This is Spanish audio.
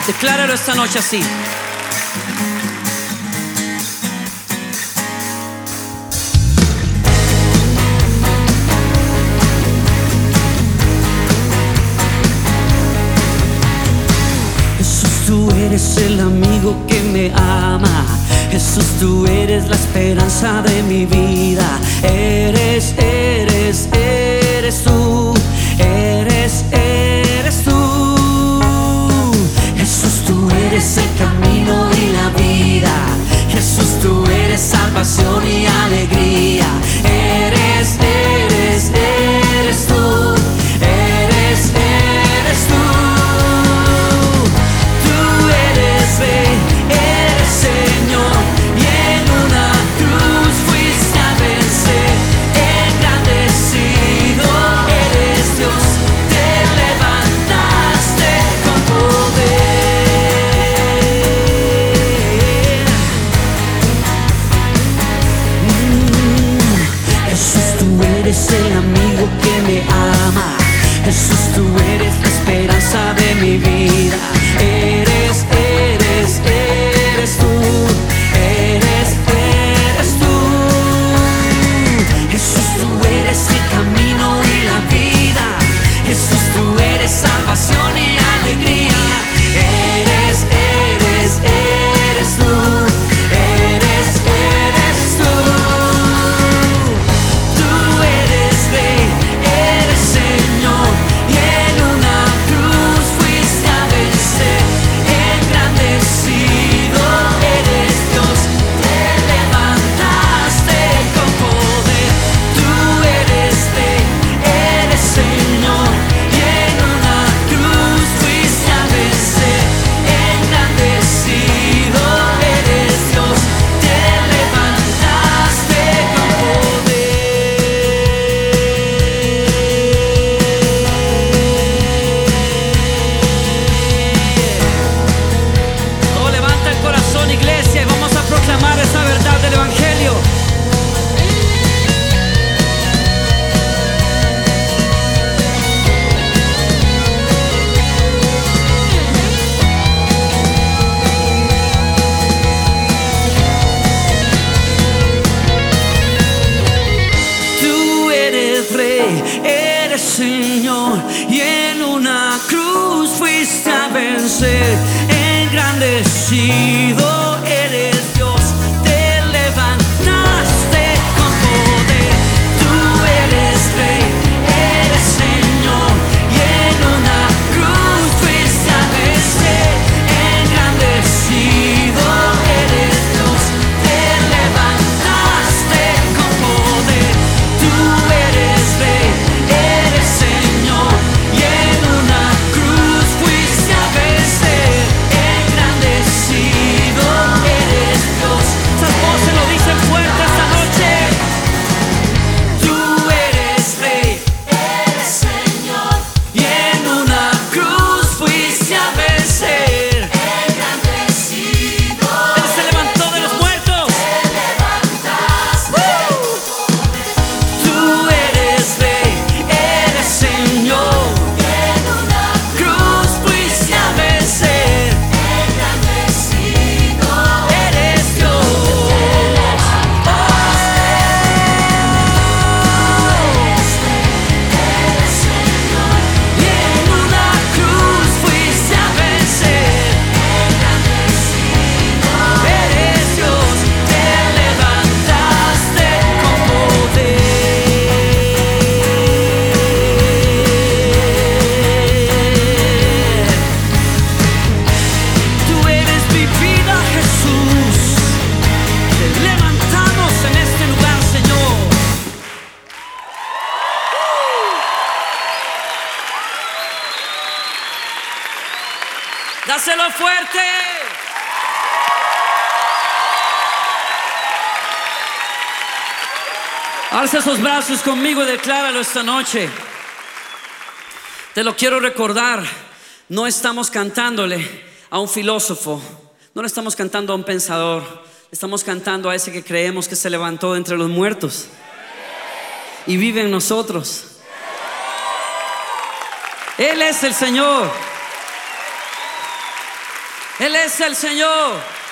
Decláralo esta noche así. Jesús, tú eres el amigo que me ama. Jesús, tú eres la esperanza de mi vida. Eres tú. Eres tú. Jesús, tú eres el camino y la vida. Jesús, tú eres salvación y alegría. Eres tú. Eres tú. Tú eres Rey, eres Señor, y en una cruz fuiste a vencer. Engrandecido eres Dios, te levantaste con poder. Jesús, tú eres el amigo que me ama. Jesús, tú eres la esperanza de mi vida. Eres tú. Eres tú. Jesús, tú eres el camino y la vida. Jesús, tú eres salvación y alegría. Eres tú. Eres tú. Tú eres Rey, eres Señor, y en una cruz fuiste a vencer. Engrandecido eres Dios, te levantaste con poder. Tú eres Rey, eres Señor, y en una cruz fuiste a vencer. Engrandecido eres Dios, te levantaste con poder. Oh, levanta el corazón, iglesia, y vamos a proclamar esa verdad del Evangelio. Tú eres Rey, eres Señor, y en una cruz fuiste a vencer. Engrandecido eres Dios, te levantaste con poder. Tú eres Rey, eres Señor, y en una cruz fuiste a vencer. Engrandecido eres Dios, te levantaste con poder. Tú eres Rey, eres Señor, y en una cruz fuiste a vencer. Engrandecido eres Dios. Esas voces lo dicen fuerte esta noche. Tú eres Rey, eres Señor, y en una cruz fuiste a vencer. Engrandecido. Él se levantó de los muertos. Te levantaste. Tú eres Rey, eres Señor, y en una cruz fuiste a vencer. Engrandecido eres Dios. Eres Señor, y en una cruz fuiste a vencer. Engrandecido eres Dios, te levantaste con poder. Tú eres mi vida, Jesús. Te levantamos en este lugar, Señor. Dáselo fuerte. Alza esos brazos conmigo y decláralo esta noche. Te lo quiero recordar. No estamos cantándole a un filósofo, no le estamos cantando a un pensador, le estamos cantando a ese que creemos que se levantó de entre los muertos y vive en nosotros. Él es el Señor. Él es el Señor.